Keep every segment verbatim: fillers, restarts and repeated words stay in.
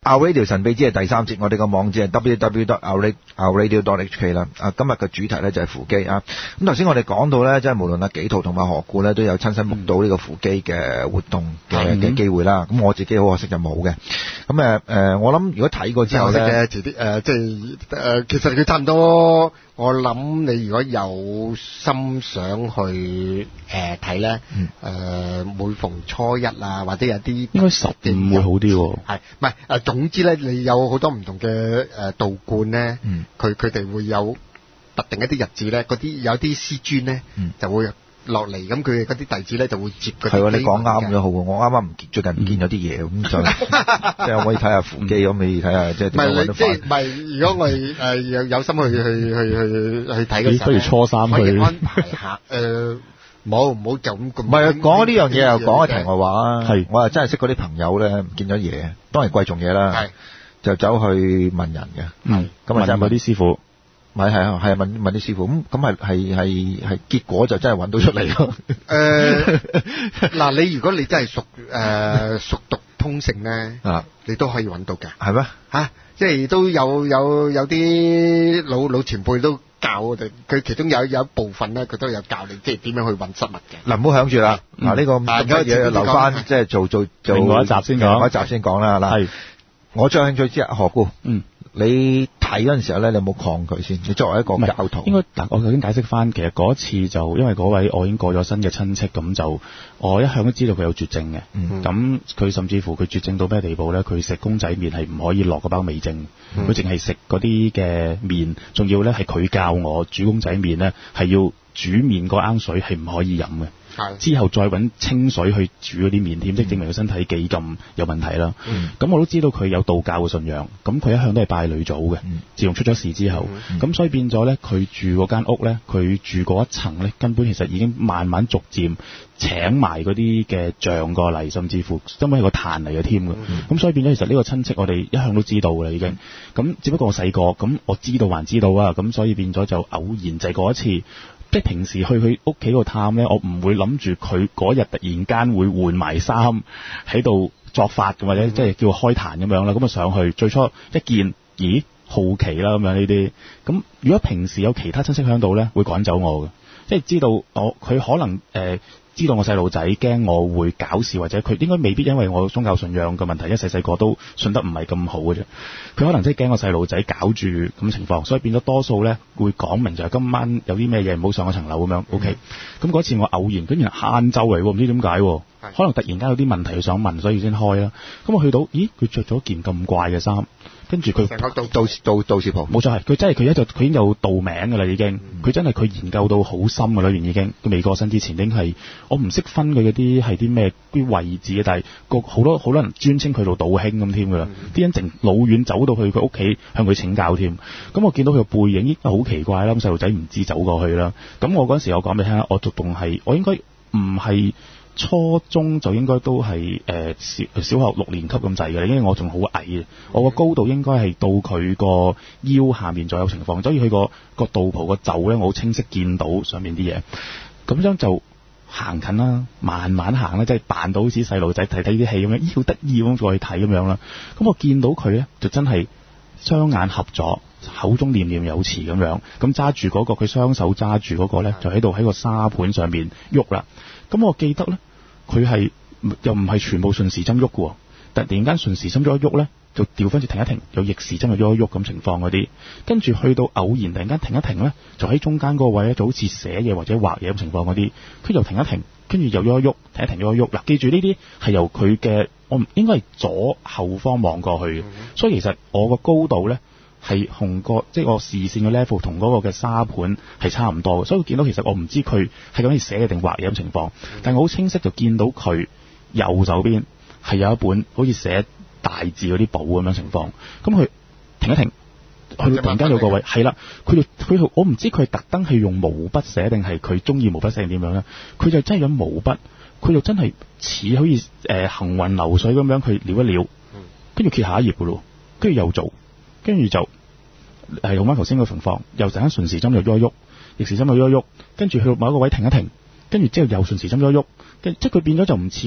Our Radio 神秘之夜第三節，我哋個網址係 double-u double-u double-u dot our radio dot h k 啦。啊，今日嘅主題咧就係扶乩啊。咁頭先我哋講到咧，即係無論阿紀陶同埋何故咧，都有親身目睹呢個扶乩嘅活動嘅嘅機會啦。咁我自己好可惜就冇嘅。咁誒誒，我諗如果睇過之後咧， 遲啲誒，即係誒，其實佢差唔多。我諗你如果有心想去誒睇咧，誒每逢初一啊，或者有啲應該十五會好啲喎。 係，唔係誒？總之咧，你有好多唔同嘅誒道觀咧，佢佢哋會有特定一啲日子咧，嗰啲有啲師尊咧就會落嚟，咁佢嗰啲弟子咧就會接佢。係喎， 你講啱咗好喎，我啱啱唔見最近唔見咗啲嘢，咁就即係可以睇下扶乩，咁你睇下即係點樣揾得翻。 即係唔係？如果我哋誒有有心去去去去去睇嘅時候， 不如初三去可以安排下誒。冇唔好就咁咁。 唔係講呢樣嘢又講個題外話啊！ 係我又真係識嗰啲朋友咧，唔見咗嘢，當然貴重嘢啦，就走去問人嘅。 嗯， 咁啊就問啲師傅。 咪係啊係啊問問啲師傅咁咁係係係係結果就真係揾到出嚟咯。 誒嗱，你如果你真係熟誒熟讀通勝咧，啊，你都可以揾到嘅。 係咩？ 嚇，即係都有有有啲老老前輩都教我哋，佢其中有有一部分咧，佢都有教你即係點樣去揾失物嘅。 嗱，唔好響住啦，嗱呢個咁多嘢留翻即係做做做另外一集先講， 另外一集先講啦。嗱，我最興趣之何故？嗯。你睇嗰陣時候咧，你有冇抗拒先？你作為一個教徒， 應該嗱，我頭先解釋翻，其實嗰一次就因為嗰位我已經過咗身嘅親戚，咁就我一向都知道佢有絕症嘅。咁佢、嗯、甚至乎佢絕症到咩地步咧？佢食公仔麵係唔可以落嗰包味精，佢淨係食嗰啲嘅麵，仲要咧係佢教我煮公仔麵咧，係要煮麵嗰羹水係唔可以飲嘅。之後再揾清水去煮嗰啲麵添，即係證明佢身體幾咁有問題啦。咁、嗯、我都知道佢有道教嘅信仰，咁佢一向都係拜女祖嘅。嗯、自從出咗事之後，咁、嗯、所以變咗咧，佢住嗰間屋咧，佢住嗰一層咧，根本其實已經慢慢逐漸請埋嗰啲嘅像過嚟，甚至乎根本係個壇嚟嘅添嘅。咁、嗯、所以變咗，其實呢個親戚我哋一向都知道嘅啦，已經。咁只不過我細個，咁我知道還知道啊，咁所以變咗就偶然就係嗰一次。即係平時去佢屋企度探咧，我唔會諗住佢嗰日突然間會換埋衫喺度作法嘅，或者即係叫開壇咁樣啦。咁啊上去，最初一見，咦，好奇啦咁樣呢啲。咁如果平時有其他親戚喺度咧，會趕走我嘅，即係知道我佢可能誒。呃知道我細路仔驚我會搞事，或者佢應該未必因為我宗教信仰嘅問題，一細細個都信得唔係咁好嘅啫。佢可能真係驚我細路仔搞住咁情況，所以變咗多數咧會講明就係今晚有啲咩嘢唔好上嗰層樓咁樣。O K，咁嗰次我偶然，跟住晏晝嚟喎，唔知點解，可能突然間有啲問題想問，所以先開啦。咁我去到，咦，佢着咗件咁怪嘅衫。跟住佢成個道道道道士袍， 冇錯係，佢真係佢一就佢已經有道名㗎啦，已經，佢、嗯、真係佢研究到好深㗎啦，已經，佢未過身之前已經係，我唔識分佢嗰啲係啲咩啲位置嘅，但係個好多好多人尊稱佢做道兄咁添㗎啦，啲、嗯、人淨老遠走到去佢屋企向佢請教添，咁我見到佢個背影，咦，好奇怪啦，咁細路仔唔知走過去啦，咁我嗰陣時我講俾你聽，我仲係我應該唔係。初中就應該都係誒、呃、小小學六年級咁滯嘅，因為我仲好矮嘅，我個高度應該係到佢個腰下面左右情況，所以佢個個道袍個袖咧，我好清晰見到上面啲嘢。咁樣就行近啦，慢慢行啦，即係扮到好似細路仔睇睇啲戲咁樣，咦，好得意咁再去睇咁樣啦。咁我見到佢咧，就真係雙眼合咗，口中念念有詞咁樣，咁揸住嗰個佢雙手揸住嗰個咧，就喺度喺個沙盤上面喐啦。咁我記得咧。佢係又唔係全部順時針喐嘅，突然間順時針喐一喐咧，就調翻轉停一停，有逆時針又喐一喐咁情況嗰啲，跟住去到偶然突然間停一停咧，就喺中間嗰個位咧，就好似寫嘢或者畫嘢咁情況嗰啲，佢又停一停，跟住又喐一喐，停一停喐一喐。嗱，記住呢啲係由佢嘅，我唔應該係左後方望過去嘅，嗯、所以其實我個高度咧。係同個即係我視線嘅 level 同嗰個嘅沙盤係差唔多嘅，所以我見到其實我唔知佢係咁樣寫嘅定畫嘢咁情況，但係我好清晰就見到佢右手邊係有一本好似寫大字嗰啲簿咁樣情況，咁佢停一停，去到突然間有個位係啦，佢就佢我唔知佢係特登係用毛筆寫定係佢中意毛筆寫定點樣咧，佢就真係用毛筆，佢就真係似好似誒、呃、行雲流水咁樣，佢撩一撩，跟住揭下一頁嘅咯，跟住又做。跟住就係用翻頭先個情況，又陣間順時針又喐一喐，逆時針又喐一喐，跟住去到某一個位停一停，跟住之後又順時針喐一喐，跟即係佢變咗就唔似我哋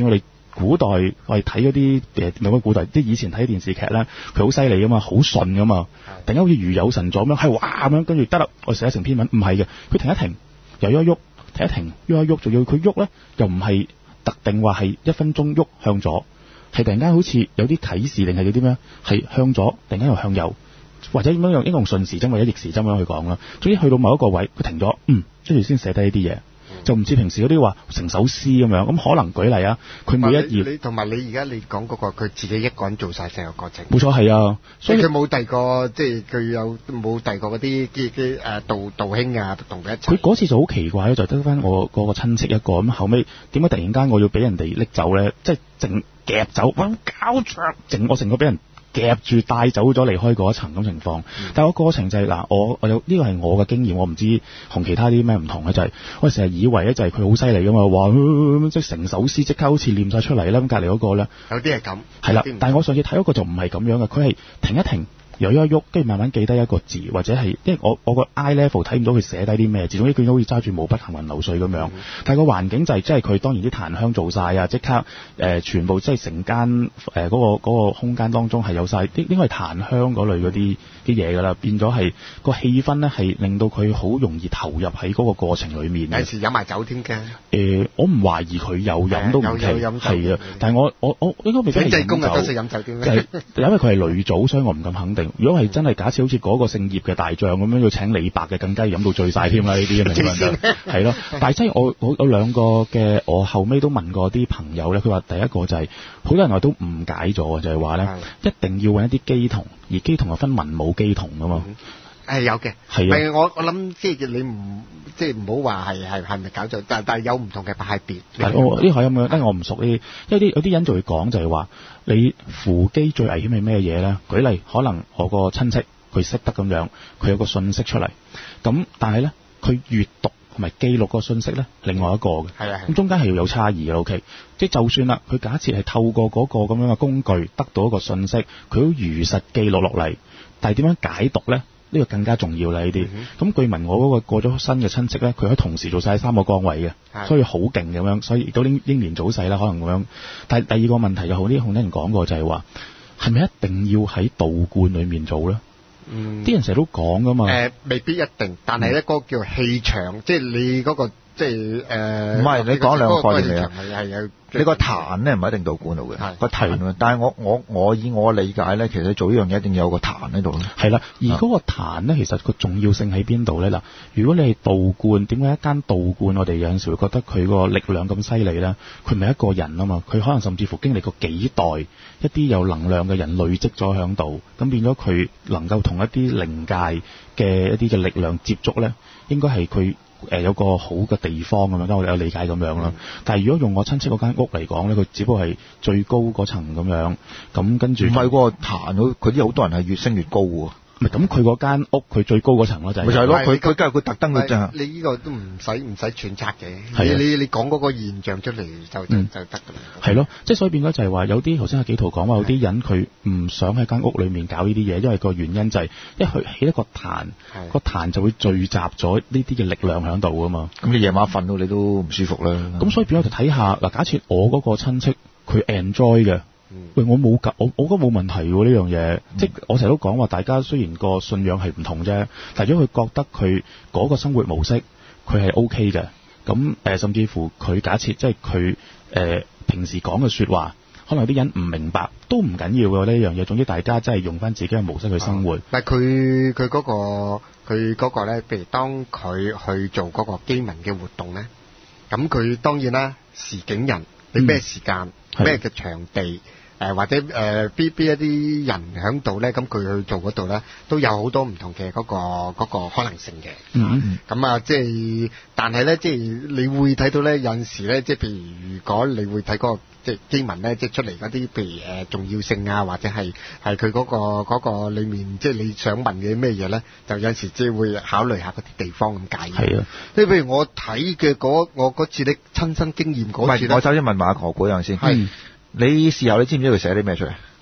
古代我哋睇嗰啲誒唔係古代，即係以前睇電視劇咧，佢好犀利噶嘛，好順噶嘛，突然間好似如有神助咁樣，係哇咁樣，跟住得啦，我寫成篇文，唔係嘅，佢停一停，又喐一喐，停一停，喐一喐，仲要佢喐咧，又唔係特定話係一分鐘喐向左，係突然間好似有啲啟示定係有啲咩，係向左，突然間又向右。或者點樣用應用順時針或者逆時針咁樣去講啦，總之去到某一個位，佢停咗，嗯，跟住先寫低呢啲嘢，就唔似平時嗰啲話成首詩咁樣。咁可能舉例啊，佢每一頁， 同埋你而家你講嗰、嗰個佢自己一個人做晒成個過程， 冇錯係啊，所以佢冇第二個，即係佢有冇第二個嗰啲啲啲誒道道兄啊同佢一齊。 佢嗰次就好奇怪咧，就得翻我嗰個親戚一個，咁後尾點解突然間我要俾人哋拎走咧？即係淨夾走，哇搞錯，整我成個俾人夾住帶走咗離開嗰一層咁情況，嗯、但係個過程就係、是、嗱，我我有呢個係我嘅經驗，我唔知同其他啲咩唔同咧，就係、是、我成日以為咧就係佢好犀利噶嘛，話、呃、即係成首詩即刻好似念晒出嚟啦，咁隔離嗰個咧有啲係咁， 係啦，但係我上次睇嗰個就唔係咁樣嘅，佢係停一停。又喐一喐，跟住慢慢記低一個字，或者係，因為我我個 eye level 睇唔到佢寫低啲咩字，總之佢好似揸住毛筆行雲流水咁樣。嗯、但係個環境就係、是，即係佢當然啲檀香做晒啊，即刻誒、呃、全部即係成間誒嗰個嗰、那個空間當中係有晒，應應該係檀香嗰類嗰啲啲嘢㗎啦，變咗係個氣氛咧係令到佢好容易投入喺嗰個過程裡面。 有時飲埋酒添㗎。 誒、呃，我唔懷疑佢有飲都唔奇，係啊，但係我我我應該未俾你飲酒。 都識飲酒添。 就係因為佢係女祖，所以我唔咁肯定。如果係真係假設好似嗰個姓葉嘅大將咁樣要請李白嘅，更加飲到醉晒添啦！呢啲明唔明啫？係咯，但係真係我我有兩個嘅，我後尾都問過啲朋友咧，佢話第一個就係、是、好多人話都誤解咗，就係話咧一定要揾一啲乩童，而乩童係分文武乩童噶嘛。 係、嗯、有嘅，係啊。我我諗即係你唔即係唔好話係係係咪搞錯，但但係有唔同嘅派別。 係我呢個咁樣，因為我唔熟呢啲，因為啲有啲人就會講就係話你扶乩最危險係咩嘢咧？舉例，可能我個親戚佢識得咁樣，佢有個信息出嚟，咁但係咧佢閱讀同埋記錄個信息咧，另外一個嘅，係啊，咁中間係要有差異嘅。O K，即係就算啦，佢假設係透過嗰個咁樣嘅工具得到一個信息，佢都如實記錄落嚟，但係點樣解讀咧？呢個更加重要啦！呢啲咁據聞我嗰個過咗身嘅親戚咧，佢可以同時做晒三個崗位嘅，所以好勁咁樣，所以亦都英英年早逝啦，可能咁樣。但係第二個問題就好啲，好多人講過就係話，係咪一定要喺道觀裏面做咧？嗯，啲人成日都講噶嘛。誒、呃，未必一定，但係咧嗰個叫氣場，嗯、即係你嗰、嗰個即係誒。唔係你講兩個概念嚟啊？係有。你個壇咧唔係一定道觀度嘅，個壇，但係我我我以我理解咧，其實做呢樣嘢一定要有個壇喺度。係啦，而嗰個壇咧，其實個重要性喺邊度咧？嗱，如果你係道觀，點解一間道觀我哋有陣時會覺得佢個力量咁犀利咧？佢唔係一個人啊嘛，佢可能甚至乎經歷過幾代一啲有能量嘅人累積咗喺度，咁變咗佢能夠同一啲靈界嘅一啲嘅力量接觸咧，應該係佢。誒、呃、有個好嘅地方咁樣，我哋有理解咁樣啦。但係如果用我親戚嗰間屋嚟講咧，佢只不過係最高嗰層咁樣，咁跟住唔係喎，彈佢啲好多人係越升越高喎。唔係咁，佢嗰間屋佢最高嗰層咯，就係咪就係咯？佢佢梗係佢特登嘅啫。你呢個都唔使唔使揣測嘅。你你你講嗰個現象出嚟就、嗯、就得㗎啦。係咯，即係所以變咗就係話有啲頭先阿紀陶講話有啲人佢唔想喺間屋裡面搞呢啲嘢，因為個原因就係一去起一個壇，個壇就會聚集咗呢啲嘅力量喺度啊嘛。咁你夜晚瞓到你都唔舒服啦。咁所以變咗就睇下嗱，假設我嗰個親戚佢 enjoy 嘅。喂，我冇我我覺得冇問題喎呢樣嘢，嗯、即係我成日都講話，大家雖然個信仰係唔同啫，但係如果佢覺得佢嗰個生活模式佢係 O K 嘅，咁誒、呃、甚至乎佢假設即係佢誒平時講嘅説話，可能有啲人唔明白都唔緊要嘅呢樣嘢，總之大家真係用翻自己嘅模式去生活。但係佢佢嗰個佢嗰個咧，譬如當佢去做嗰個乩文嘅活動咧，咁佢當然啦，時景人，你咩時間咩嘅場地。誒、呃、或者誒邊邊一啲人喺度咧，咁佢去做嗰度咧，都有好多唔同嘅嗰、嗰個嗰個可能性嘅。嗯，咁啊，即係，但係咧，即係你會睇到咧，有陣時咧，即係譬如如果你會睇嗰個即係經文咧，即係出嚟嗰啲，譬如誒、呃、重要性啊，或者係係佢嗰個嗰、嗰個裡面，即係你想問嘅咩嘢咧，就有陣時即係會考慮下嗰啲地方咁解。係啊，即係譬如我睇嘅嗰我嗰次咧親身經驗嗰次咧，我首先問馬何嗰樣先。係。你事後你知唔知佢寫啲咩出嚟？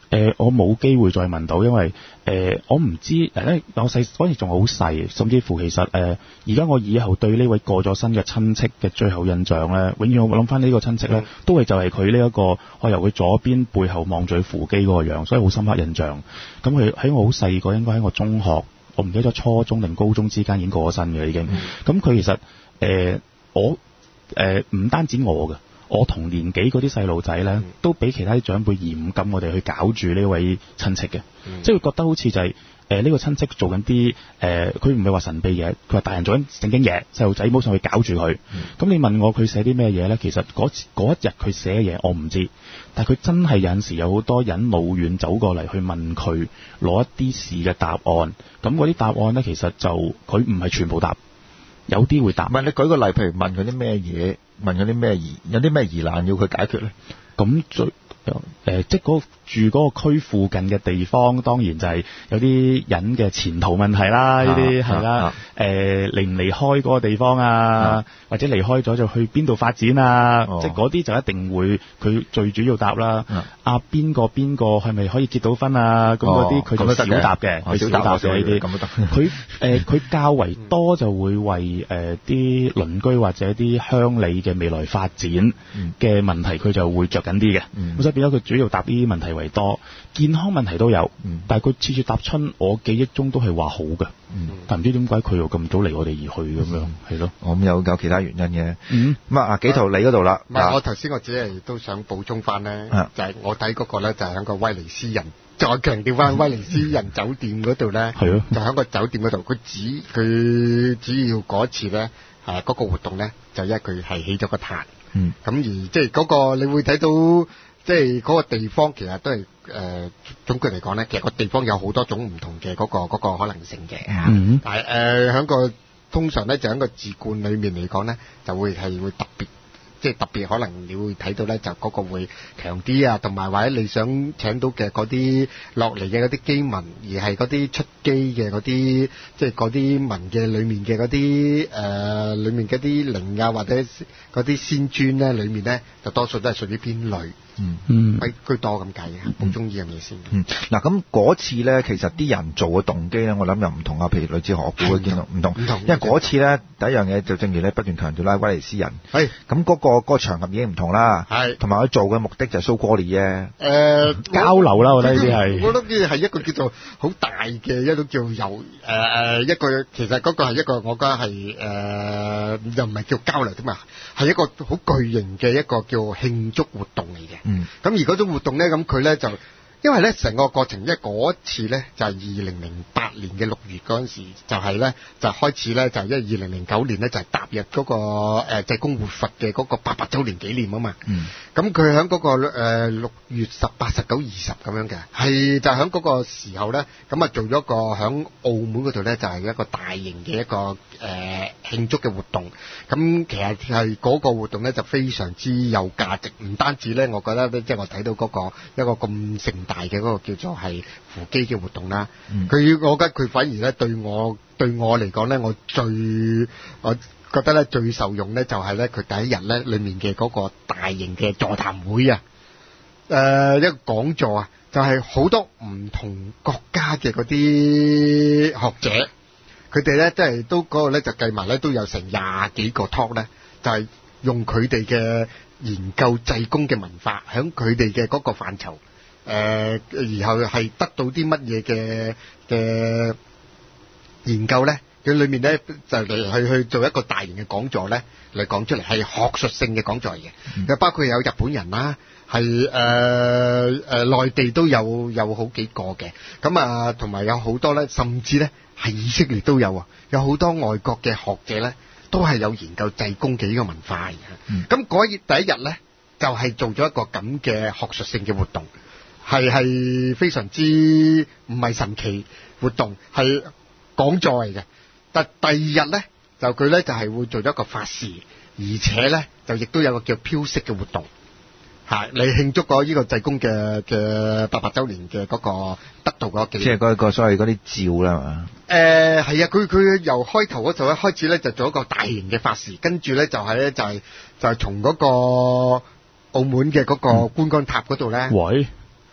誒、呃，我冇機會再問到，因為誒、呃，我唔知誒，咧我細嗰時仲好細，甚至乎其實誒，而、呃、家我以後對呢位過咗身嘅親戚嘅最後印象咧，永遠我諗翻呢個親戚咧，都係就係佢呢一個，我由佢左邊背後望住佢扶乩嗰個樣，所以好深刻印象。咁佢喺我好細個，應該喺我中學，我唔記得咗初中定高中之間已經過咗身嘅已經。咁佢、嗯、其實誒、呃，我誒唔、呃、單止我嘅。我同年紀嗰啲細路仔咧，都俾其他啲長輩嚴禁我哋去搞住呢位親戚嘅，嗯、即係會覺得好似就係誒呢個親戚做緊啲誒，佢唔係話神秘嘢，佢話大人做緊正經嘢，細路仔唔好上去搞住佢。咁、嗯、你問我佢寫啲咩嘢咧？其實嗰嗰一日佢寫嘅嘢我唔知，但係佢真係有陣時有好多人老遠走過嚟去問佢攞一啲事嘅答案。咁嗰啲答案咧，其實就佢唔係全部答，有啲會答。 唔係，你舉個例，譬如問佢啲咩嘢？問嗰啲咩疑，有啲咩疑難要佢解決咧？咁最誒、呃，即係嗰住嗰個區附近嘅地方，當然就係有啲人嘅前途問題啦，呢啲係啦。誒，離唔離開嗰個地方啊？啊或者離開咗就去邊度發展啊？哦、即係嗰啲就一定會佢最主要答啦。啊，邊個邊個係咪可以結到婚啊？咁嗰啲佢就少答嘅，佢、哦、少答嘅呢啲。咁都得。佢誒佢較為多就會為誒啲鄰居或者啲鄉里嘅未來發展嘅問題，佢就會着緊啲嘅。咁、嗯、所以變咗佢主要答呢啲問題為多，健康問題都有，嗯、但係佢次次答親，我記憶中都係話好嘅。嗯、但唔知點解佢又咁早離我哋而去咁樣，係咯、嗯？我咁有有其他原因嘅。嗯，咁啊，紀陶你嗰度啦。 唔係，我頭先我只係都想補充翻咧，啊、就係我睇嗰個咧，就係喺個威尼斯人，再強調翻威尼斯人酒店嗰度咧，係咯、嗯，就喺個酒店嗰度，佢只佢只要嗰次咧，誒嗰個活動咧，就因為佢係起咗個壇。嗯，咁而即係嗰個你會睇到。即係嗰個地方其實都係誒、呃、總括嚟講咧，其實個地方有好多種唔同嘅嗰、嗰個嗰個可能性嘅嚇。嗯、但係誒喺個通常咧就喺個字冠裏面嚟講咧，就會係會特別，即係特別可能你會睇到咧，就嗰個會強啲啊，同埋或者你想請到嘅嗰啲落嚟嘅嗰啲乩文，而係嗰啲出乩嘅嗰啲，即係嗰啲文嘅裏面嘅嗰啲誒裏面嗰啲靈啊，或者嗰啲仙尊咧，裏面咧就多數都係屬於偏女。嗯嗯，比居多咁計嘅，好中意樣嘢先。 嗯，嗱咁嗰次咧，其實啲人做嘅動機咧，我諗又唔同啊。譬如類似何故嘅見到唔同，唔同，因為嗰次咧第一樣嘢就正如咧不斷強調啦，威尼斯人係咁嗰個嗰個場合已經唔同啦，係同埋佢做嘅目的就係 show 歌利啫。誒交流啦，我覺得呢啲係， 我覺得呢啲係一個叫做好大嘅一種叫遊誒誒一個，其實嗰個係一個我覺得係誒又唔係叫交流啫嘛，係一個好巨型嘅一個叫慶祝活動嚟嘅。嗯，咁而嗰種活動咧，咁佢咧就，因為咧成個過程，因為嗰次咧就係二零零八年嘅六月嗰陣時，就係咧就開始咧就因為二零零九年咧就係踏入嗰個誒濟公活佛嘅嗰個八百週年紀念啊嘛。嗯，咁佢喺嗰個誒六月十八、十九、二十咁樣嘅，係就喺嗰個時候咧，咁啊做咗個喺澳門嗰度咧就係一個大型嘅一個誒慶祝嘅活動。咁其實係嗰個活動咧就非常之有價值，唔單止咧，我覺得咧即係我睇到嗰個一個咁盛大嘅嗰個叫做係扶乩嘅活動啦。佢、嗯、我覺得佢反而咧對我對我嚟講咧，我最我覺得咧最受用咧就係咧佢第一日咧裏面嘅嗰個大型嘅座談會啊，誒、呃、一個講座啊，就係、是、好多唔同國家嘅嗰啲學者。佢哋咧，即係都嗰個咧，就計埋咧，都有成廿幾個 talk 咧，就係用佢哋嘅研究濟公嘅文化，喺佢哋嘅嗰個範疇，誒，然後係得到啲乜嘢嘅嘅研究咧？佢裏面咧就嚟去去做一個大型嘅講座咧，嚟講出嚟係學術性嘅講座嚟嘅，又包括有日本人啦。係誒誒內地都有有好幾個嘅，咁啊同埋有好多咧，甚至咧係以色列都有啊，有好多外國嘅學者咧，都係有研究濟公嘅呢個文化嘅。咁嗰日第一日咧，就係、是、做咗一個咁嘅學術性嘅活動，係係非常之唔係神奇活動，係講座嚟嘅。但第二日咧，就佢咧就係、是、會做咗一個法事，而且咧就亦都有個叫飄色嘅活動。係你慶祝過呢個濟公嘅嘅八百週年嘅嗰個得道嗰個，即係嗰個所謂嗰啲照啦嘛。誒係啊，佢佢由開頭嗰度咧開始咧就做一個大型嘅法事，跟住咧就係咧就係就係從嗰個澳門嘅嗰個觀光塔嗰度咧，喂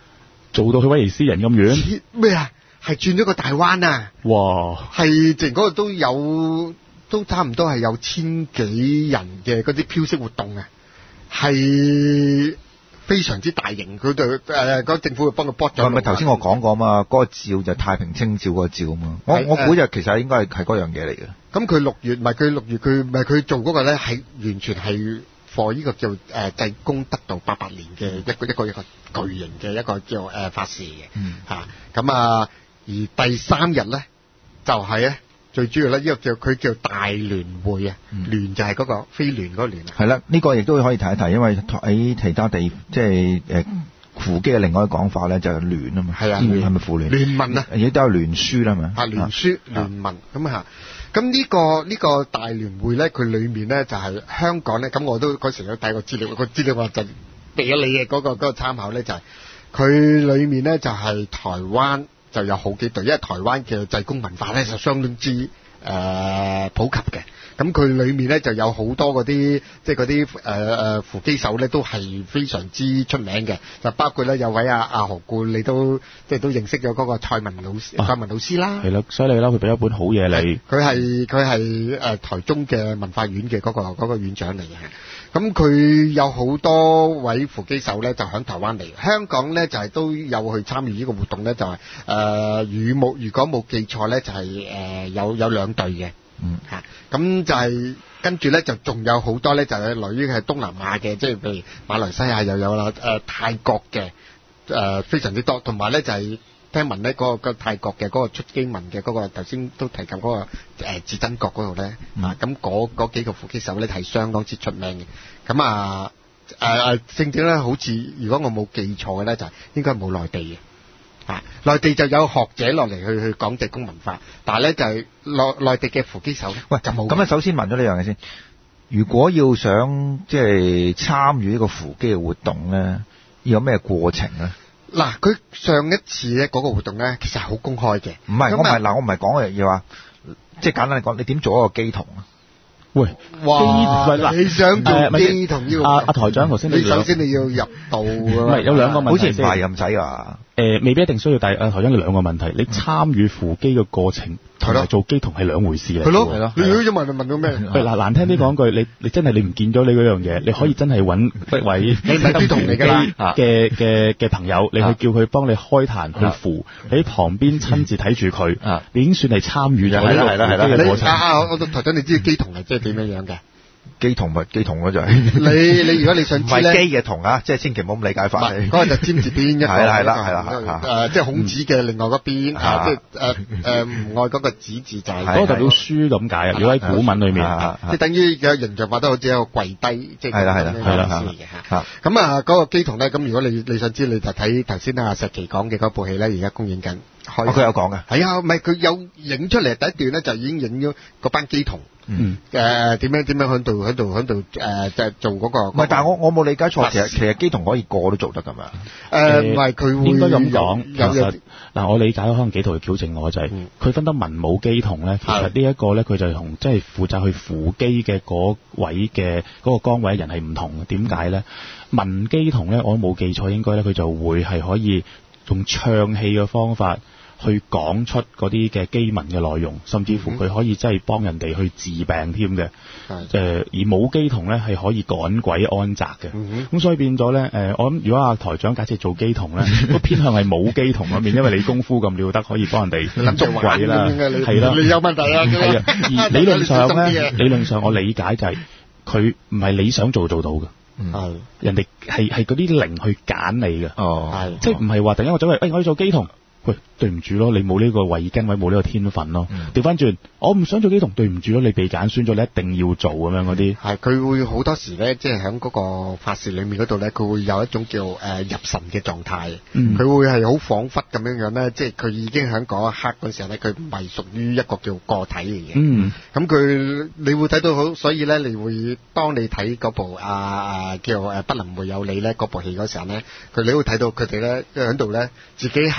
做到去威尼斯人咁遠咩啊？係轉咗個大灣啊！ 哇！ 係淨嗰度都有，都差唔多係有千幾人嘅嗰啲飄色活動啊，係非常之大型。佢哋誒嗰政府會幫佢卜咗。 係咪頭先我講過嘛？嗰、嗰個照就太平清醮嗰個照嘛。我我估就其實應該係係嗰樣嘢嚟嘅。 咁佢六月唔係佢六月佢唔係佢做嗰個咧，係完全係 for 呢個叫誒濟公得道八百年嘅一個一個一個巨型嘅一個叫誒、呃、法事嘅。 嗯。 嚇咁啊！而第三日咧，就係、是、咧最主要咧，呢個叫佢叫大聯會啊， 嗯、 聯就係嗰個非聯嗰個聯啊。 係啦，呢、這個亦都可以提一提，因為喺其他地即係誒扶乩嘅另外一個講法咧，就係聯啊嘛。係啊，係咪扶聯？聯盟啊，亦都有聯書啦嘛。 啊，聯書聯盟咁啊。咁呢、這個呢、這個大聯會咧，佢裡面咧就係、是、香港咧。咁我都嗰時都睇過資料，個資料我就俾咗你嘅嗰、那個嗰、那個參考咧，就係佢裡面咧就係、是、台灣。就有好幾隊，因為台灣嘅濟公文化咧就相當之誒、呃、普及嘅。咁佢裡面咧就有好多嗰啲，即係嗰啲誒誒扶乩手咧都係非常之出名嘅。就包括咧有位阿阿何冠，你都即係都認識咗嗰個蔡文老師，蔡文老師啦。係啦，犀利啦！佢俾一本好嘢你。佢係佢係誒台中嘅文化院嘅嗰個嗰個院長嚟嘅。咁佢有好多位扶乩手咧，就喺台灣嚟。香港咧就係、是、都有去參與呢個活動咧，就係、是、誒、呃，如冇如果冇記錯咧，就係、是、誒、呃、有有兩隊嘅。嗯，嚇、啊，咁就係、是、跟住咧就仲有好多咧，就係來於係東南亞嘅，即係譬如馬來西亞又有啦，誒、呃、泰國嘅誒、呃、非常之多，同埋咧就係、是。聽聞咧嗰個泰國嘅嗰個出經文嘅嗰個頭先都提及嗰個誒至真國嗰度咧啊，咁嗰嗰幾個扶乩手咧係相當之出名嘅。咁啊誒誒正正咧，好似如果我冇記錯嘅咧，就係應該冇內地嘅啊，內地就有學者落嚟去去講濟公文化，但係咧就係內內地嘅扶乩手咧，喂就冇。咁啊，首先問咗呢樣嘢先，如果要想即係參與呢個扶乩嘅活動咧，要有咩過程咧？嗱，佢上一次咧嗰個活動咧，其實係好公開嘅。唔係，我唔係嗱，我唔係講嘅嘢話，即係簡單嚟講，你點做一個乩童啊？喂，哇！你想做乩童要阿阿台長頭先，你首先你要入道啊。唔係有兩個問題，好似唔係咁使啊。誒，未必一定需要，但係阿台長有兩個問題，你參與扶乩嘅過程同埋做乩童係兩回事嚟。係咯，係咯。你如果問問到咩？嗱，難聽啲講句，你你真係你唔見咗你嗰樣嘢，你可以真係揾一位你唔係乩童嚟㗎啦嘅嘅嘅朋友，你去叫佢幫你開壇去扶，喺旁邊親自睇住佢，你已經算係參與咗呢個扶乩嘅過程。啊，我台長，你知乩童係即係點樣樣嘅？乩童咪乩童咯，就係你你如果你想知咧，唔係乩嘅童啊，即係千祈唔好咁理解法。嗰個就尖字邊一個，係啦係啦係啦，誒即係孔子嘅另外嗰邊啊，即係誒誒唔愛嗰個子字就係嗰個代表書咁解啊。如果喺古文裏面，即係等於嘅形象化得好似一個跪低，即係係啦係啦係啦嚇。咁啊嗰個乩童咧，咁如果你你想知，你就睇頭先阿石琪講嘅嗰部戲咧，而家公映緊。佢有講嘅，係啊，唔係佢有影出嚟第一段咧，就已經影咗嗰班乩童。嗯，誒點樣點樣喺度喺度喺度誒就做嗰個？唔係，但係我我冇理解錯，其實其實乩童可以個都做得㗎嘛？誒唔係，佢會應該咁講。其實嗱，我理解可能乩童矯正我就係佢分得文武乩童咧。其實呢一個咧，佢就係同即係負責去扶乩嘅嗰位嘅嗰個崗位人係唔同嘅。點解咧？文乩童咧，我冇記錯應該咧，佢就會係可以用唱戲嘅方法。去講出嗰啲嘅乩文嘅內容，甚至乎佢可以真係幫人哋去治病添嘅。誒、嗯呃，而武乩童咧係可以趕鬼安宅嘅。咁、嗯、所以變咗咧，誒、呃，我諗如果阿台長假設做乩童咧，都偏向係武乩童嗰邊，因為你功夫咁了得，可以幫人哋捉鬼啦。係啦，你有問題啊？係啊，而理論上咧，理論上我理解就係佢唔係你想做做到嘅。係、嗯，人哋係係嗰啲靈去揀你嘅。哦，係，即係唔係話突然間我走嚟，誒、哎，我要做乩童。喂，對唔住咯，你冇呢個慧根位，冇呢個天分咯。調翻轉，我唔想做乩童，對唔住咯，你被揀選咗，你一定要做咁樣嗰啲。係，佢會好多時咧，即係喺嗰個法事裏面嗰度咧，佢會有一種叫誒、呃、入神嘅狀態。佢、嗯、會係好恍惚咁樣樣咧，即係佢已經喺嗰一刻嗰時候咧，佢唔係屬於一個叫個體嚟嘅。嗯，咁佢你會睇到好，所以咧，你會當你睇嗰部啊啊叫誒不能沒有你咧嗰部戲嗰時候咧，佢你會睇到佢哋咧喺度咧，自己係。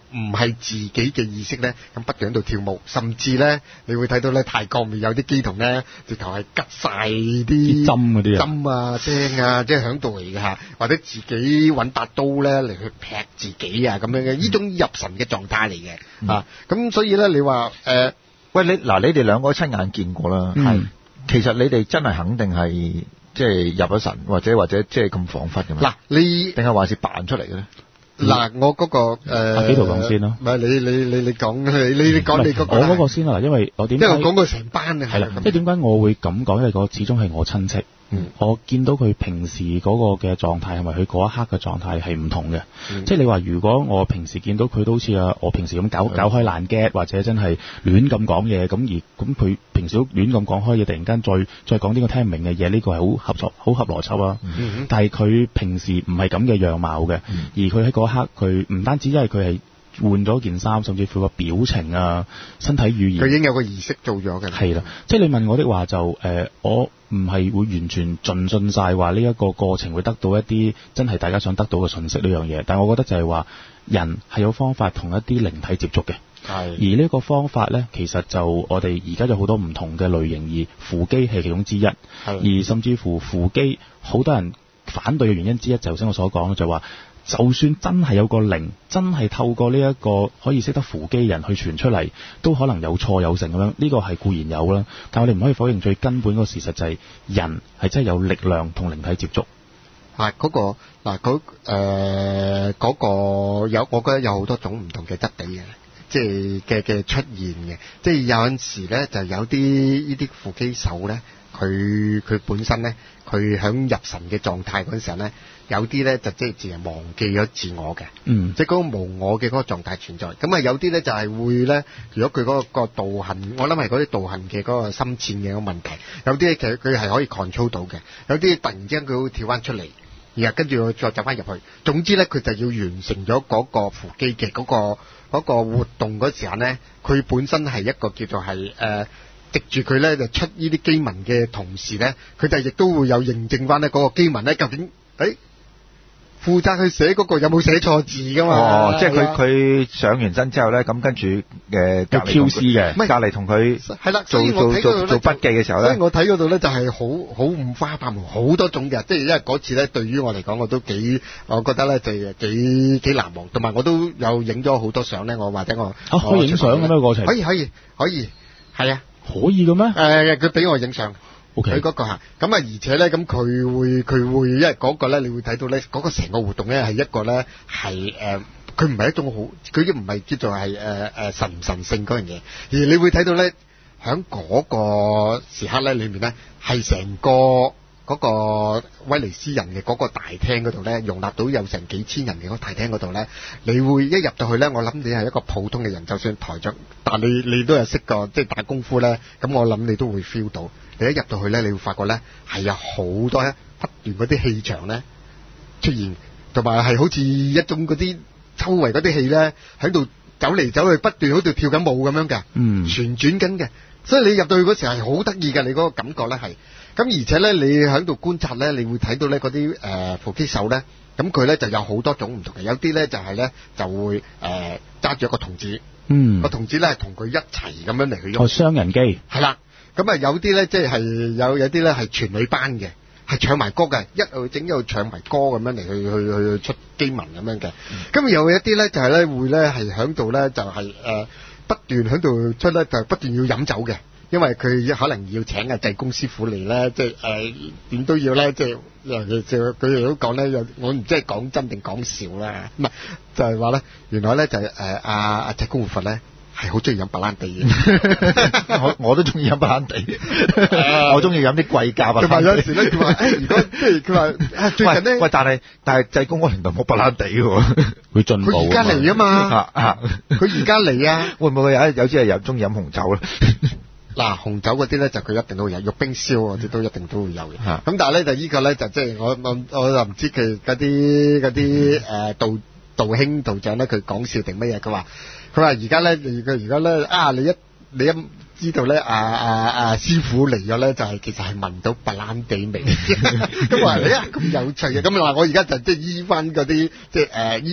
唔係自己嘅意識咧，咁不斷喺度跳舞，甚至咧你會睇到咧泰國面有啲乩童咧，直頭係吉晒啲針嗰啲啊針啊聲啊，即係響度嚟嘅嚇，或者自己揾把刀咧嚟去劈自己啊咁樣嘅，呢種入神嘅狀態嚟嘅、嗯、啊，咁所以咧你話誒、呃， 喂你嗱你哋兩個親眼見過啦，係、嗯、其實你哋真係肯定係即係入咗神，或者或者即係咁彷彿嘅嘛？嗱你定係還是扮出嚟嘅咧？ 嗱、嗯，我嗰、那個誒， 阿幾圖講先咯。唔係你你你你講，你你講你嗰個。 我嗰個先啦，因為我點解？ 因為我講過成班嘅。係啦， 即係點解我會咁講？因為嗰始終係我親戚。嗯。我見到佢平時嗰個嘅狀態，係咪佢嗰一刻嘅狀態係唔同嘅？嗯、即係你話，如果我平時見到佢都好似啊，我平時咁搞搞開爛 get，或者真係亂咁講嘢，咁而咁佢平時都亂咁講開嘢，突然間再再講啲我聽唔明嘅嘢，呢、這個係好合作、好合邏輯啊！嗯、但係佢平時唔係咁嘅樣貌嘅，嗯、而佢喺嗰一刻，佢唔單止因為佢係換咗件衫，甚至乎個表情啊、身體語言， 佢已經有個儀式做咗嘅。 係啦，即係你問我的話就誒、呃，我唔係會完全盡信晒話呢一個過程會得到一啲真係大家想得到嘅信息呢樣嘢，但係我覺得就係話人係有方法同一啲靈體接觸嘅。係，而呢個方法呢，其實就我哋而家有好多唔同嘅類型，而扶乩係其中之一。係，而甚至乎扶乩好多人反對嘅原因之一，就頭先我所講就話。就算真係有個靈，真係透過呢一個可以識得扶乩人去傳出嚟，都可能有錯有成咁樣。呢個係固然有啦，但我哋唔可以否認最根本嗰個事實就係人係真係有力量同靈體接觸。 係嗰個嗱，嗰誒嗰個有，我覺得有好多種唔同嘅質地嘅，即係嘅嘅出現嘅。即係有陣時咧，就有啲呢啲扶乩手咧，佢佢本身咧，佢響入神嘅狀態嗰陣時候咧。有啲咧就即係自然忘記咗自我嘅，嗯，即係嗰個無我嘅嗰個狀態存在。咁啊有啲咧就係會咧，如果佢嗰個個道行，我諗係嗰啲道行嘅嗰個深淺嘅一個問題。有啲其實佢係可以 control 到嘅，有啲突然之間佢會跳翻出嚟，然後跟住再走翻入去。總之咧，佢就要完成咗嗰個扶乩嘅嗰個嗰個活動嗰時候咧，佢本身係一個叫做係誒，藉住佢咧就出呢啲乩文嘅同時咧，佢就亦都會有認證翻咧嗰個乩文咧究竟誒。負責去寫嗰個有冇寫錯字噶嘛？ 哦，即係佢佢上完身之後咧，咁跟住誒隔離 Q C 嘅，隔離同佢係啦， 做做做做筆記嘅時候咧， 所以我睇嗰度咧就係好好五花八門，好多種嘅。即係因為嗰次咧，對於我嚟講，我都幾，我覺得咧就幾幾難忘。同埋我都有影咗好多相咧，我或者我啊可以影相嘅咩過程？ 可以可以可以，係啊， 可以嘅咩？ 誒，佢俾我影相。 佢、okay. 嗰個嚇，咁啊，而且咧，咁佢會佢會，因為嗰個咧，你會睇到咧，嗰個成個活動咧係一個咧係誒，佢唔係一種好，佢亦唔係叫做係誒誒神唔神聖嗰樣嘢，而你會睇到咧，喺嗰個時刻咧裏面咧，係成個嗰個威尼斯人嘅嗰個大廳嗰度咧，容納到有成幾千人嘅嗰個大廳嗰度咧，你會一入到去咧，我諗你係一個普通嘅人，就算台長，但你你都有識過即係打功夫咧，咁我諗你都會 feel 到。你一入到去咧，你會發覺咧係有好多咧不斷嗰啲氣場咧出現，同埋係好似一種嗰啲周圍嗰啲氣咧喺度走嚟走去，不斷喺度跳緊舞咁樣嘅，嗯，旋轉緊嘅。所以你入到去嗰時係好得意嘅，你嗰個感覺咧係。咁而且咧，你喺度觀察咧，你會睇到咧嗰啲誒扶乩手咧，咁佢咧就有好多種唔同嘅，有啲咧就係咧就會誒揸住一個童子，嗯，個童子咧係同佢一齊咁樣嚟去用。 個雙人機係啦。咁啊，有啲咧，即係有有啲咧係全女班嘅，係唱埋歌嘅，一路整一路唱埋歌咁樣嚟去去去出乩文咁樣嘅。咁、嗯、有一啲咧就係咧會咧係響度咧就係誒不斷響度出咧就不斷要飲酒嘅，因為佢可能要請阿濟公師傅嚟咧，即係誒點都要咧，即係就佢哋都講咧，我唔知係講真定講笑啦，唔係就係話咧，原來咧就係誒阿阿濟公活佛咧。係好中意飲白蘭地嘅， 我我都中意飲白蘭地，我中意飲啲貴價白蘭地。 同埋有時咧，佢話誒，如果即係佢話最近咧， 喂，但係但係濟公嗰年代冇白蘭地嘅喎， 會進步。 佢而家嚟啊嘛，佢而家嚟啊， 會唔會有有啲係又中意飲紅酒咧？ 嗱，紅酒嗰啲咧就佢一定都會有，玉冰燒嗰啲都一定都會有嘅。咁但係咧就呢個咧就即係我我我就唔知佢嗰啲嗰啲誒道道兄道長咧，佢講笑定乜嘢？佢話。佢話而家咧，佢而家咧啊！你一你一知道咧，啊啊啊師傅嚟咗咧，就係、是、其實係聞到白蘭地味。咁話你啊咁有趣嘅，咁嗱我而家就即係醫翻嗰啲即係誒醫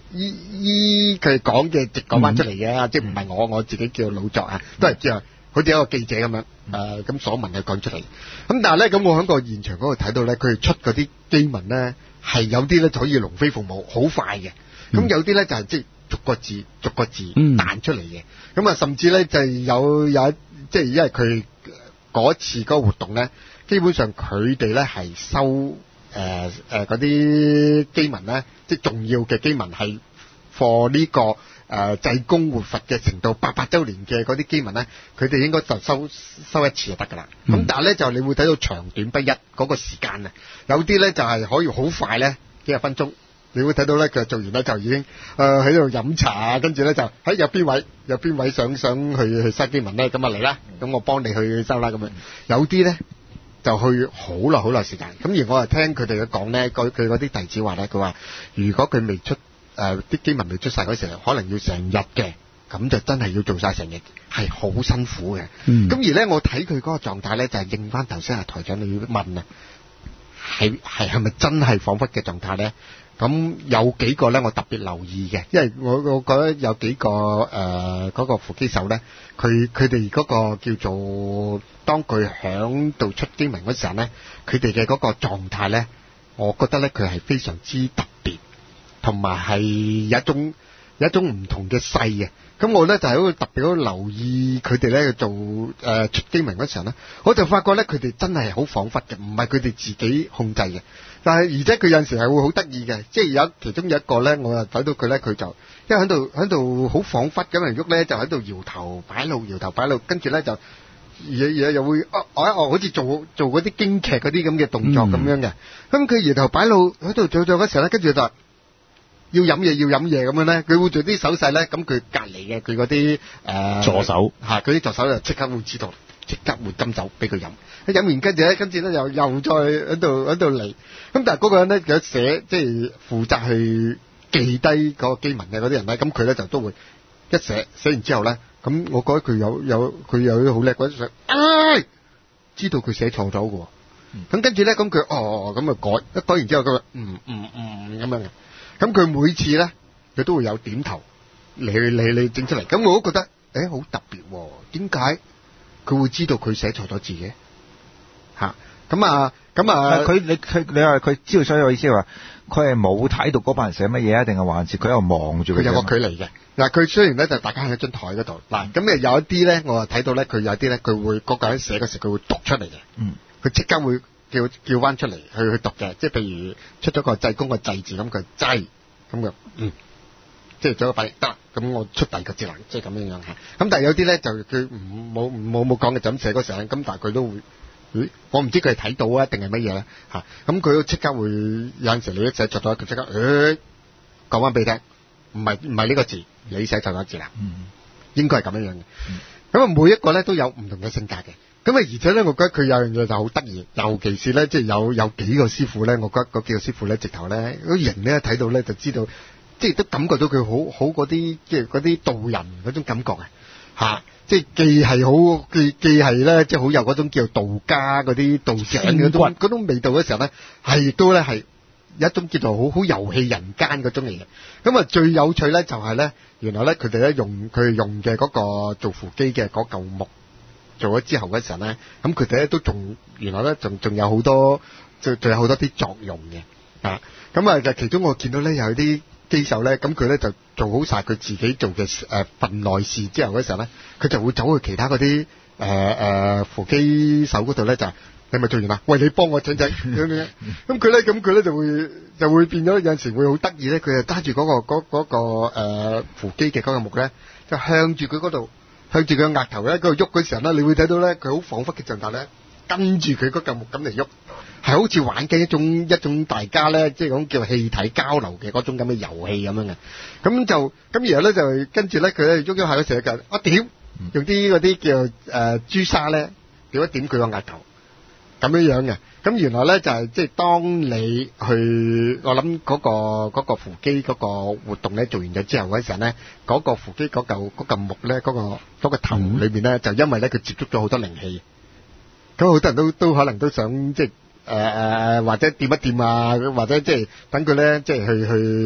依依佢講嘅直講翻出嚟嘅，嗯、即係唔係我我自己叫老作啊，都係叫好似一個記者咁樣誒咁所聞嘅講出嚟。咁但係咧，咁我喺個現場嗰度睇到咧，佢哋出嗰啲機文咧係有啲咧就可以龍飛鳳舞，好快嘅。咁、嗯、有啲咧就係即係逐個字逐個字彈出嚟嘅。咁啊、嗯，甚至咧就係有有即係因為佢嗰次嗰個活動咧，基本上佢哋咧係收誒誒嗰啲機文咧，即係重要嘅機文係 for 呢個誒濟公活佛嘅成道八百週年嘅嗰啲機文咧，佢哋應該就收收一次就得㗎啦。咁、嗯、但係咧就你會睇到長短不一嗰個時間啊，有啲咧就係可以好快咧幾十分鐘。你會睇到咧，佢做完咧就已經誒喺度飲茶，跟住咧就喺有邊位有邊位想想去去收機文咧，咁啊嚟啦，咁我幫你去收啦咁樣。有啲咧就去好耐好耐時間，咁而我係聽佢哋講咧，佢佢嗰啲弟子話咧，佢話如果佢未出誒啲機文未出晒嗰時候，可能要成日嘅，咁就真係要做晒成日，係好辛苦嘅。咁、嗯、而咧我睇佢嗰個狀態咧，就係應翻頭先阿台長你要問啊，係係係咪真係彷彿嘅狀態咧？咁有幾個咧，我特別留意嘅，因為我我覺得有幾個誒嗰、呃嗰個扶乩手咧，佢佢哋嗰個叫做當佢響度出經文嗰時候咧，佢哋嘅嗰個狀態咧，我覺得咧佢係非常之特別，同埋係有一種有一種唔同嘅勢嘅。咁我咧就係好特別好留意佢哋咧做誒、呃、出經文嗰時候咧，我就發覺咧佢哋真係好彷彿嘅，唔係佢哋自己控制嘅。但係而且佢有陣時係會好得意嘅，即係有其中有一個咧，我又睇到佢咧，佢就因為喺度喺度好彷彿咁樣喐咧，就喺度搖頭擺路搖頭擺路，跟住咧就嘢嘢又會哦哦哦，好似做做嗰啲京劇嗰啲咁嘅動作咁樣嘅。咁佢搖頭擺路喺度做做嗰時候咧，跟住就要飲嘢要飲嘢咁樣咧，佢會做啲手勢咧，咁佢隔離嘅佢嗰啲誒助手嚇，嗰啲助手就即刻會知道，即刻會斟酒俾佢飲。飲完跟住咧，跟住咧又又再喺度喺度嚟。咁但係嗰個人咧有寫，即係負責去記低嗰個機文嘅嗰啲人咧，咁佢咧就都會一寫寫完之後咧，咁我覺得佢有有佢有啲好叻嗰啲，唉，知道佢寫錯咗嘅喎。咁、嗯、跟住咧，咁佢哦咁啊改，一改完之後佢話嗯嗯嗯咁樣嘅。咁佢每次咧，佢都會有點頭嚟嚟嚟整出嚟。咁我都覺得誒好特別喎，點解佢會知道佢寫錯咗字嘅？吓咁啊咁啊！ 佢你佢你話佢知道，所以我意思話佢係冇睇到嗰班人寫乜嘢啊？定係還是佢喺度望住佢？佢有個距離嘅嗱。佢雖然咧就大家喺張台嗰度嗱，咁誒有一啲咧，我啊睇到咧，佢有啲咧，佢會嗰個人寫嗰時佢會讀出嚟嘅。嗯，佢即刻會叫叫翻出嚟去去讀嘅，即係譬如出咗個濟公個濟字咁，佢濟咁嘅嗯，即係做個筆得咁，我出第二個字啦，即係咁樣樣嚇。咁但係有啲咧就佢唔冇冇冇講嘅就咁寫嗰時，咁但係佢都會。咦，我唔知佢係睇到啊，定係乜嘢咧嚇？咁佢都即刻會有陣時你一寫錯咗，佢即刻誒講翻俾你聽，唔係唔係呢個字，你寫錯咗字啦。嗯，應該係咁樣樣嘅。咁啊、嗯，每一個咧都有唔同嘅性格嘅。咁啊，而且咧，我覺得佢有樣嘢就好得意，尤其是咧，即係有有幾個師傅咧，我覺得嗰幾個師傅咧，直頭咧，嗰型咧睇到咧就知道，即係都感覺到佢好好嗰啲，即係嗰啲道人嗰種感覺啊嚇。即係既係好，既既係咧，即係好有嗰種叫道家嗰啲道長嗰種嗰種味道嘅時候咧，係亦都咧係一種叫做好好遊戲人間嗰種嚟嘅。咁啊，最有趣咧就係咧，原來咧佢哋咧用佢用嘅嗰個做扶乩嘅嗰嚿木做咗之後嘅時候咧，咁佢哋咧都仲原來咧仲仲有好多，仲仲有好多啲作用嘅啊。咁啊，就其中我見到咧有啲機手咧，咁佢咧就做好晒佢自己做嘅誒份內事之後嗰時候咧，佢就會走去其他嗰啲誒誒扶乩手嗰度咧，就你咪做完啦，喂，你幫我整整咁樣，咁佢咧咁佢咧就會就會變咗有陣時會好得意咧，佢就揸住嗰個嗰嗰個誒扶乩嘅嗰個木咧，就向住佢嗰度向住佢個額頭咧嗰度喐嗰時候咧，你會睇到咧佢好彷彿嘅狀態咧，跟住佢嗰嚿木咁嚟喐。係好似玩緊一種一種大家咧，即係講叫氣體交流嘅嗰種咁嘅遊戲咁樣嘅，咁就咁然後咧就跟住咧佢咧喐喐下嗰時候就我點用啲嗰啲叫誒、呃、朱砂咧點一點佢個額頭咁樣樣嘅，咁原來咧就係、是、即係當你去我諗嗰、那個嗰、那個扶乩嗰個活動咧做完咗之後嗰時候咧，嗰、那個扶乩嗰嚿嗰嚿木咧嗰、那個嗰、那個頭裏邊咧就因為咧佢接觸咗好多靈氣，咁好多人都都可能都想即係。誒誒、呃、或者掂一掂啊，或者即係等佢咧，即係去去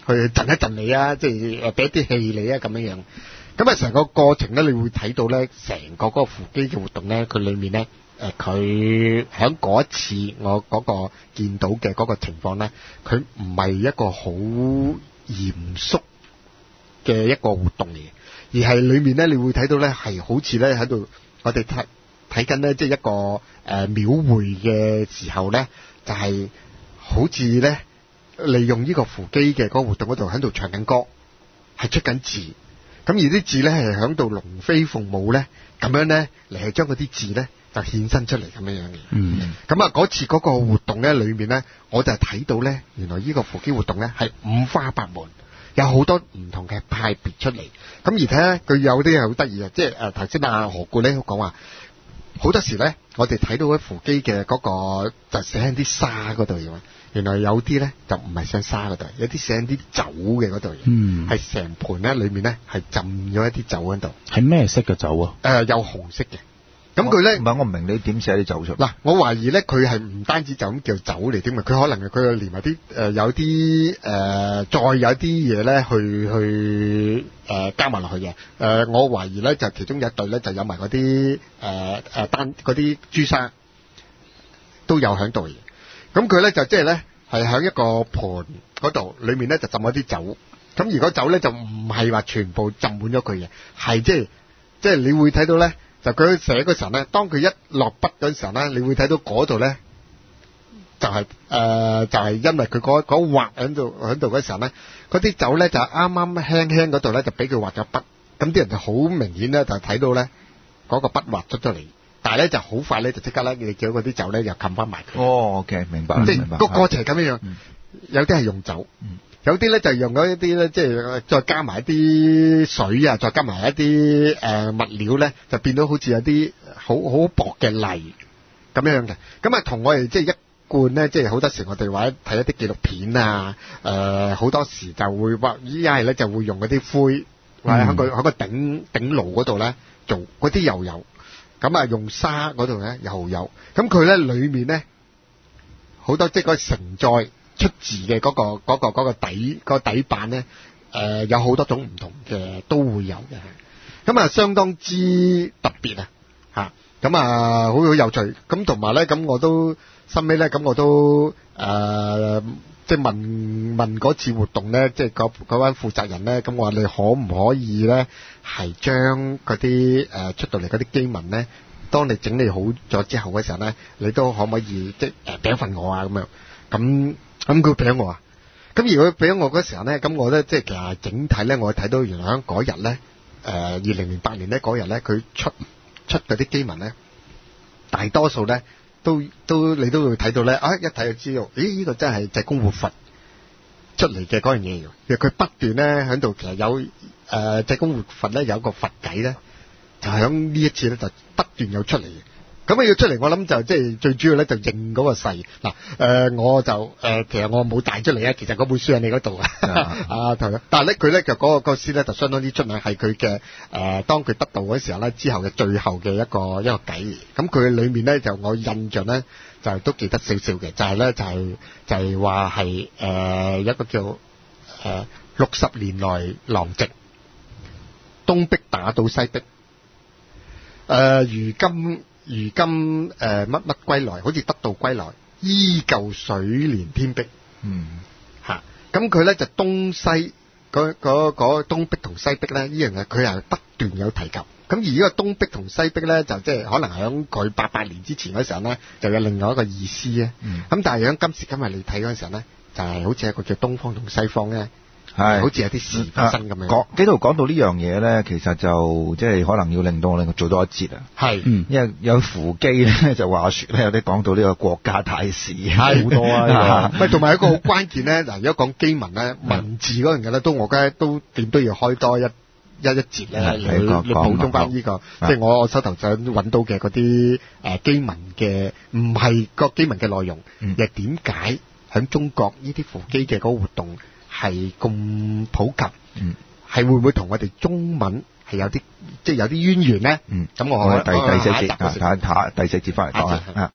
去震一震你啊，即係誒俾一啲氣你啊咁樣樣。咁啊，成個過程咧，你會睇到咧，成個嗰個扶機嘅活動咧，佢裡面咧，誒佢喺嗰一次我嗰個見到嘅嗰個情況咧，佢唔係一個好嚴肅嘅一個活動嚟嘅，而係裡面咧，你會睇到咧係好似咧喺度，我哋睇睇緊咧，即係一個誒廟會嘅時候咧，就係、是、好似咧利用呢個扶機嘅嗰個活動嗰度喺度唱緊歌，係出緊字。咁而啲字咧係響度龍飛鳳舞咧，咁樣咧嚟係將嗰啲字咧就衍生出嚟咁樣樣嘅。嗯。咁啊嗰次嗰個活動咧裏面咧，我就係睇到咧，原來呢個扶機活動咧係五花八門，有好多唔同嘅派別出嚟。咁而睇咧，佢有啲係好得意嘅，即係誒頭先阿何故咧講話，好多時咧我哋睇到喺扶機嘅嗰個就寫喺啲沙嗰度嘅。原來有啲咧就唔係上沙嗰度，有啲寫啲酒嘅嗰度，嗯，係成盤咧裏面咧係浸咗一啲酒喺度。係咩色嘅酒啊？誒、呃，有紅色嘅。咁佢咧唔係，我唔明你點寫啲酒出嚟。嗱，我懷疑咧佢係唔單止就咁叫酒嚟添嘅，佢可能佢係連埋啲誒有啲誒、呃、再有啲嘢咧去去誒、呃、加埋落去嘅。誒、呃，我懷疑咧就其中有一隊咧就有埋嗰啲誒誒單嗰啲朱砂都有喺度嘅。咁佢咧就即係咧係喺一個盤嗰度，裏面咧就浸咗啲酒。咁如果酒咧就唔係話全部浸滿咗佢嘅，係即係即係你會睇到咧，就佢寫嗰時候咧，當佢一落筆嗰時候咧，你會睇到嗰度咧就係、是、誒、呃、就係、是、因為佢嗰嗰畫喺度喺度嗰時候咧，嗰啲酒咧就啱啱輕輕嗰度咧就俾佢畫咗筆，咁啲人就好明顯咧就睇到咧嗰個筆畫出咗嚟。但係咧就好快咧就即刻咧，你叫嗰啲酒咧又冚翻埋佢。哦 ，OK， 明白，即係個過程係咁樣樣。嗯、有啲係用酒，嗯、有啲咧就用咗一啲咧，即係再加埋一啲水啊，再加埋一啲誒、呃、物料咧，就變到好似有啲好好薄嘅泥咁樣樣嘅。咁啊，同我哋即係一貫咧，即係好多時我哋話睇一啲紀錄片啊，誒、呃、好多時就會話依家係咧就會用嗰啲灰，或者喺個喺個頂頂爐嗰度咧做嗰啲又有。咁啊，用沙嗰度咧又有，咁佢咧裏面咧好多即係嗰個承載出字嘅嗰個嗰個嗰個底嗰個底板咧，誒有好多種唔同嘅都會有嘅，咁啊相當之特別啊嚇，咁啊好好有趣，咁同埋咧咁我都後尾咧咁我都誒即係問問嗰次活動咧，即係嗰嗰班負責人咧，咁我話你可唔可以咧係將嗰啲誒出到嚟嗰啲經文咧，當你整理好咗之後嘅時候咧，你都可唔可以即係誒俾一份我啊咁樣？咁咁佢俾我啊，咁如果俾咗我嗰時候咧，咁我咧即係其實整體咧，我睇到原來喺嗰日咧，誒二零零八年咧嗰日咧，佢出出嗰啲經文咧，大多數咧。都都你都會睇到咧，啊一睇就知道，咦呢、這個真係濟公活佛出嚟嘅嗰樣嘢。其實佢不斷咧喺度，其實有誒濟公活佛咧有一個佛偈咧，就喺呢一次咧就不斷有出嚟嘅。咁啊要出嚟，我諗就即係最主要咧就認嗰個勢。嗱、呃、誒我就誒、呃、其實我冇帶出嚟啊，其實嗰本書喺你嗰度啊。啊頭，但係咧佢咧就嗰、那個個詩咧就相當之出名，係佢嘅誒當佢得道嗰時候咧之後嘅最後嘅一個一個偈。咁佢裏面咧就我印象咧就都記得少少嘅，就係、是、咧就係、是、就係話係誒一個叫誒六十年來狼藉，東壁打到西壁，誒、呃、如今。如今誒乜乜歸來，好似得道歸來，依舊水連天壁。嗯，嚇，咁佢咧就東西嗰嗰嗰東壁同西壁咧，呢樣嘢佢係不斷有提及。咁而呢個東壁同西壁咧，就即係可能喺佢八百年之前嗰時候咧，就有另外一個意思啊。嗯，咁但係喺今時今日你睇嗰陣時候咧，就係、是、好似一個叫東方同西方咧。係，好似有啲事發生咁樣。講幾度講到呢樣嘢咧，其實就即係可能要令到我哋做多一節啊。係，嗯，因為有扶機咧就話説咧，有啲講到呢個國家大事，係好多啊。唔係，同埋一個好關鍵咧，嗱，如果講經文咧，文字嗰樣嘢咧，都我覺得都點都要開多一一一節咧，嚟嚟補充翻呢個，即係我我手頭上揾到嘅嗰啲誒經文嘅，唔係個經文嘅內容，又點解喺中國呢啲扶機嘅嗰個活動係咁普及，嗯，係會唔會同我哋中文係有啲即係有啲淵源咧？嗯，咁我第第四節啊，睇下第四節翻嚟講啊。